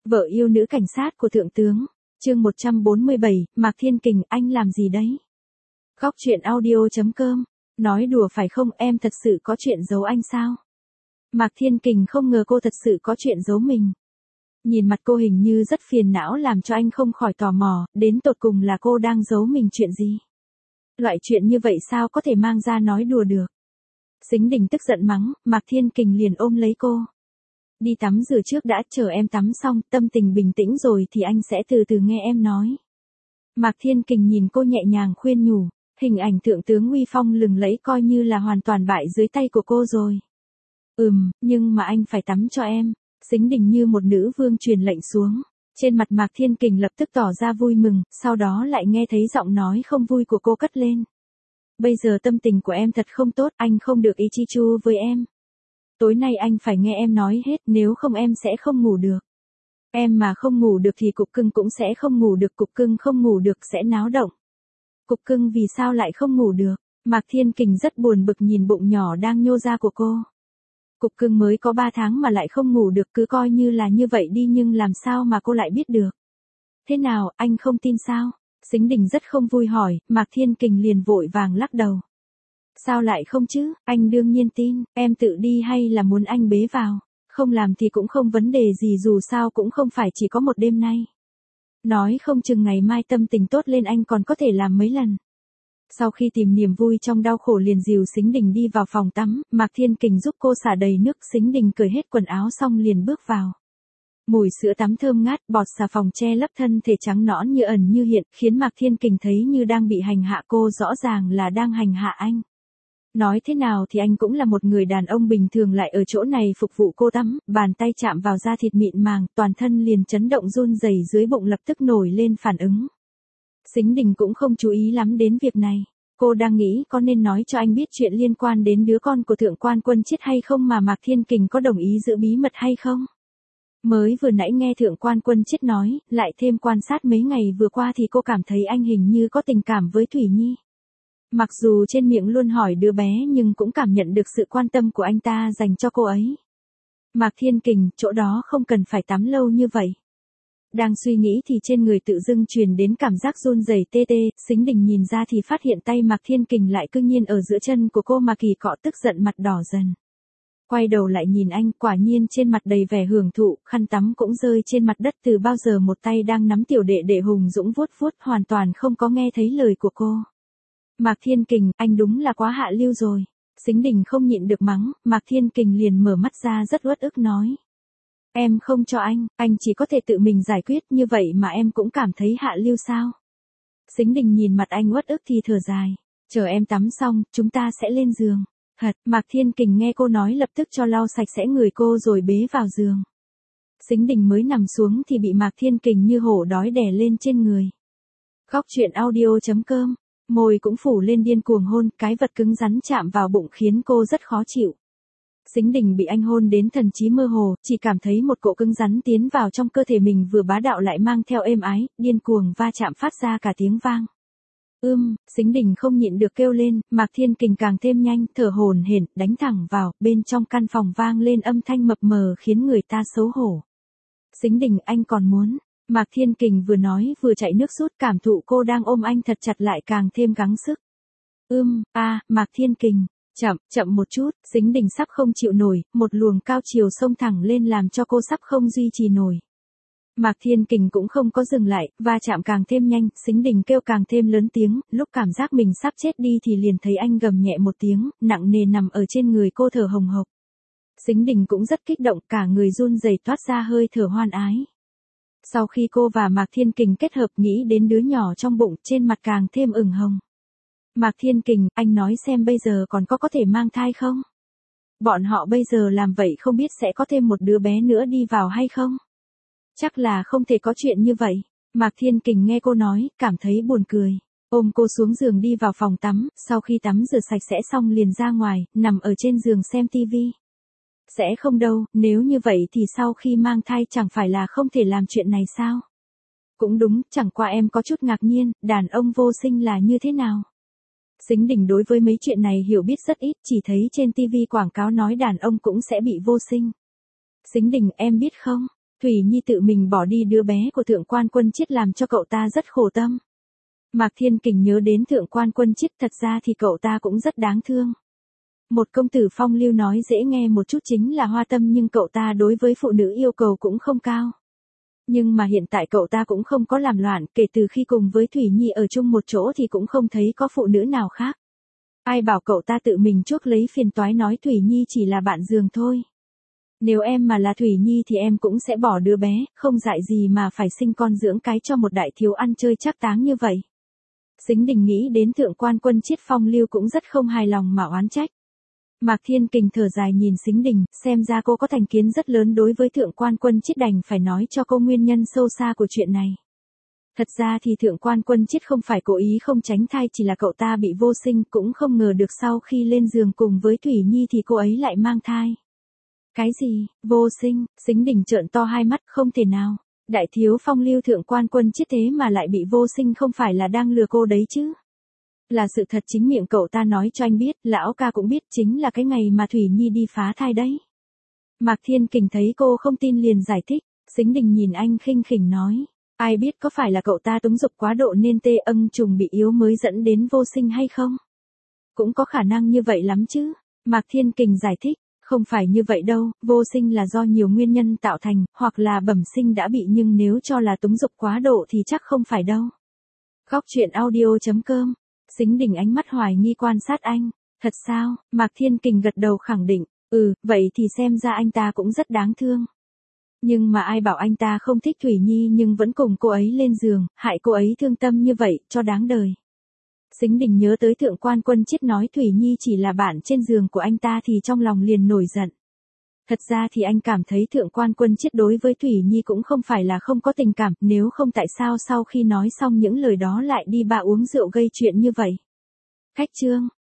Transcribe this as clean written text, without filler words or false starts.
Vợ yêu nữ cảnh sát của thượng tướng. Chương 147, Mạc Thiên Kình, anh làm gì đấy? Góc truyện audio.com. Nói đùa phải không, em thật sự có chuyện giấu anh sao? Mạc Thiên Kình không ngờ cô thật sự có chuyện giấu mình. Nhìn mặt cô hình như rất phiền não làm cho anh không khỏi tò mò, đến tột cùng là cô đang giấu mình chuyện gì? Loại chuyện như vậy sao có thể mang ra nói đùa được? Sính Đình tức giận mắng, Mạc Thiên Kình liền ôm lấy cô. Đi tắm rửa trước đã, chờ em tắm xong, tâm tình bình tĩnh rồi thì anh sẽ từ từ nghe em nói. Mạc Thiên Kình nhìn cô nhẹ nhàng khuyên nhủ, hình ảnh thượng tướng uy phong lừng lẫy coi như là hoàn toàn bại dưới tay của cô rồi. Nhưng mà anh phải tắm cho em. Sính Đình như một nữ vương truyền lệnh xuống. Trên mặt Mạc Thiên Kình lập tức tỏ ra vui mừng, sau đó lại nghe thấy giọng nói không vui của cô cất lên. Bây giờ tâm tình của em thật không tốt, anh không được ý chi chu với em. Tối nay anh phải nghe em nói hết, nếu không em sẽ không ngủ được. Em mà không ngủ được thì cục cưng cũng sẽ không ngủ được, cục cưng không ngủ được sẽ náo động. Cục cưng vì sao lại không ngủ được? Mạc Thiên Kình rất buồn bực nhìn bụng nhỏ đang nhô ra của cô. Cục cưng mới có 3 tháng mà lại không ngủ được, cứ coi như là như vậy đi, nhưng làm sao mà cô lại biết được? Thế nào, anh không tin sao? Sính Đình rất không vui hỏi, Mạc Thiên Kình liền vội vàng lắc đầu. Sao lại không chứ, anh đương nhiên tin, em tự đi hay là muốn anh bế vào? Không làm thì cũng không vấn đề gì, dù sao cũng không phải chỉ có một đêm nay. Nói không chừng ngày mai tâm tình tốt lên anh còn có thể làm mấy lần. Sau khi tìm niềm vui trong đau khổ liền dìu Sính Đình đi vào phòng tắm, Mạc Thiên Kình giúp cô xả đầy nước, Sính Đình cởi hết quần áo xong liền bước vào. Mùi sữa tắm thơm ngát, bọt xà phòng che lấp thân thể trắng nõn như ẩn như hiện, khiến Mạc Thiên Kình thấy như đang bị hành hạ, cô rõ ràng là đang hành hạ anh. Nói thế nào thì anh cũng là một người đàn ông bình thường, lại ở chỗ này phục vụ cô tắm, bàn tay chạm vào da thịt mịn màng, toàn thân liền chấn động, run rẩy, dưới bụng lập tức nổi lên phản ứng. Sính Đình cũng không chú ý lắm đến việc này. Cô đang nghĩ có nên nói cho anh biết chuyện liên quan đến đứa con của Thượng quan Quân Chiết hay không, mà Mạc Thiên Kình có đồng ý giữ bí mật hay không. Mới vừa nãy nghe Thượng quan Quân Chiết nói, lại thêm quan sát mấy ngày vừa qua thì cô cảm thấy anh hình như có tình cảm với Thủy Nhi. Mặc dù trên miệng luôn hỏi đứa bé nhưng cũng cảm nhận được sự quan tâm của anh ta dành cho cô ấy. Mạc Thiên Kình, chỗ đó không cần phải tắm lâu như vậy. Đang suy nghĩ thì trên người tự dưng truyền đến cảm giác run rẩy tê tê, Sính Đình nhìn ra thì phát hiện tay Mạc Thiên Kình lại cư nhiên ở giữa chân của cô mà kỳ cọ, tức giận mặt đỏ dần. Quay đầu lại nhìn anh, quả nhiên trên mặt đầy vẻ hưởng thụ, khăn tắm cũng rơi trên mặt đất, từ bao giờ một tay đang nắm tiểu đệ đệ hùng dũng vuốt vuốt, hoàn toàn không có nghe thấy lời của cô. Mạc Thiên Kình, anh đúng là quá hạ lưu rồi. Sính Đình không nhịn được mắng, Mạc Thiên Kình liền mở mắt ra rất uất ức nói. Em không cho anh chỉ có thể tự mình giải quyết, như vậy mà em cũng cảm thấy hạ lưu sao? Sính Đình nhìn mặt anh uất ức thì thở dài. Chờ em tắm xong, chúng ta sẽ lên giường. Mạc Thiên Kình nghe cô nói lập tức cho lau sạch sẽ người cô rồi bế vào giường. Sính Đình mới nằm xuống thì bị Mạc Thiên Kình như hổ đói đè lên trên người. Góc truyện audio.com. Môi cũng phủ lên điên cuồng hôn, cái vật cứng rắn chạm vào bụng khiến cô rất khó chịu. Sính Đình bị anh hôn đến thần trí mơ hồ, chỉ cảm thấy một cỗ cứng rắn tiến vào trong cơ thể mình, vừa bá đạo lại mang theo êm ái, điên cuồng va chạm phát ra cả tiếng vang. Sính Đình không nhịn được kêu lên, Mạc Thiên Kình càng thêm nhanh, thở hổn hển, đánh thẳng vào, bên trong căn phòng vang lên âm thanh mập mờ khiến người ta xấu hổ. Sính Đình, anh còn muốn. Mạc Thiên Kình vừa nói vừa chạy nước rút, cảm thụ cô đang ôm anh thật chặt lại càng thêm gắng sức. Mạc Thiên Kình, chậm một chút, Sính Đình sắp không chịu nổi, một luồng cao chiều xông thẳng lên làm cho cô sắp không duy trì nổi. Mạc Thiên Kình cũng không có dừng lại, va chạm càng thêm nhanh, Sính Đình kêu càng thêm lớn tiếng, lúc cảm giác mình sắp chết đi thì liền thấy anh gầm nhẹ một tiếng, nặng nề nằm ở trên người cô thở hồng hộc. Sính Đình cũng rất kích động, cả người run rẩy toát ra hơi thở hoan ái. Sau khi cô và Mạc Thiên Kình kết hợp, nghĩ đến đứa nhỏ trong bụng, trên mặt càng thêm ửng hồng. Mạc Thiên Kình, anh nói xem bây giờ còn có thể mang thai không? Bọn họ bây giờ làm vậy không biết sẽ có thêm một đứa bé nữa đi vào hay không? Chắc là không thể có chuyện như vậy. Mạc Thiên Kình nghe cô nói, cảm thấy buồn cười. Ôm cô xuống giường đi vào phòng tắm, sau khi tắm rửa sạch sẽ xong liền ra ngoài, nằm ở trên giường xem tivi. Sẽ không đâu, nếu như vậy thì sau khi mang thai chẳng phải là không thể làm chuyện này sao? Cũng đúng, chẳng qua em có chút ngạc nhiên, đàn ông vô sinh là như thế nào? Sính Đình đối với mấy chuyện này hiểu biết rất ít, chỉ thấy trên tivi quảng cáo nói đàn ông cũng sẽ bị vô sinh. Sính Đình, em biết không? Thủy Nhi tự mình bỏ đi đứa bé của Thượng Quan Quân Chiết làm cho cậu ta rất khổ tâm. Mạc Thiên Kình nhớ đến Thượng Quan Quân Chiết, thật ra thì cậu ta cũng rất đáng thương. Một công tử phong lưu nói dễ nghe một chút chính là hoa tâm, nhưng cậu ta đối với phụ nữ yêu cầu cũng không cao. Nhưng mà hiện tại cậu ta cũng không có làm loạn, kể từ khi cùng với Thủy Nhi ở chung một chỗ thì cũng không thấy có phụ nữ nào khác. Ai bảo cậu ta tự mình chuốc lấy phiền toái nói Thủy Nhi chỉ là bạn giường thôi. Nếu em mà là Thủy Nhi thì em cũng sẽ bỏ đứa bé, không dại gì mà phải sinh con dưỡng cái cho một đại thiếu ăn chơi trác táng như vậy. Sính Đình nghĩ đến Thượng Quan Quân Chiết phong lưu cũng rất không hài lòng mà oán trách. Mạc Thiên Kình thở dài nhìn Sính Đình, xem ra cô có thành kiến rất lớn đối với Thượng Quan Quân Chiết, đành phải nói cho cô nguyên nhân sâu xa của chuyện này. Thật ra thì Thượng Quan Quân Chiết không phải cố ý không tránh thai, chỉ là cậu ta bị vô sinh, cũng không ngờ được sau khi lên giường cùng với Thủy Nhi thì cô ấy lại mang thai. Cái gì, vô sinh? Sính Đình trợn to hai mắt, không thể nào. Đại thiếu phong lưu Thượng Quan Quân Chiết thế mà lại bị vô sinh, không phải là đang lừa cô đấy chứ? Là sự thật, chính miệng cậu ta nói cho anh biết, lão ca cũng biết, chính là cái ngày mà Thủy Nhi đi phá thai đấy. Mạc Thiên Kình thấy cô không tin liền giải thích. Sính Đình nhìn anh khinh khỉnh nói, ai biết có phải là cậu ta túng dục quá độ nên tê âng trùng bị yếu mới dẫn đến vô sinh hay không? Cũng có khả năng như vậy lắm chứ. Mạc Thiên Kình giải thích, không phải như vậy đâu, vô sinh là do nhiều nguyên nhân tạo thành, hoặc là bẩm sinh đã bị, nhưng nếu cho là túng dục quá độ thì chắc không phải đâu. Góc truyện audio.com. Sính Đình ánh mắt hoài nghi quan sát anh. Thật sao? Mạc Thiên Kình gật đầu khẳng định. Vậy thì xem ra anh ta cũng rất đáng thương. Nhưng mà ai bảo anh ta không thích Thủy Nhi nhưng vẫn cùng cô ấy lên giường, hại cô ấy thương tâm như vậy, cho đáng đời. Sính Đình nhớ tới Thượng Quan Quân Chiết nói Thủy Nhi chỉ là bạn trên giường của anh ta thì trong lòng liền nổi giận. Thật ra thì anh cảm thấy Thượng Quan Quân Chiết đối với Thủy Nhi cũng không phải là không có tình cảm, nếu không tại sao sau khi nói xong những lời đó lại đi bà uống rượu gây chuyện như vậy. Khách chương.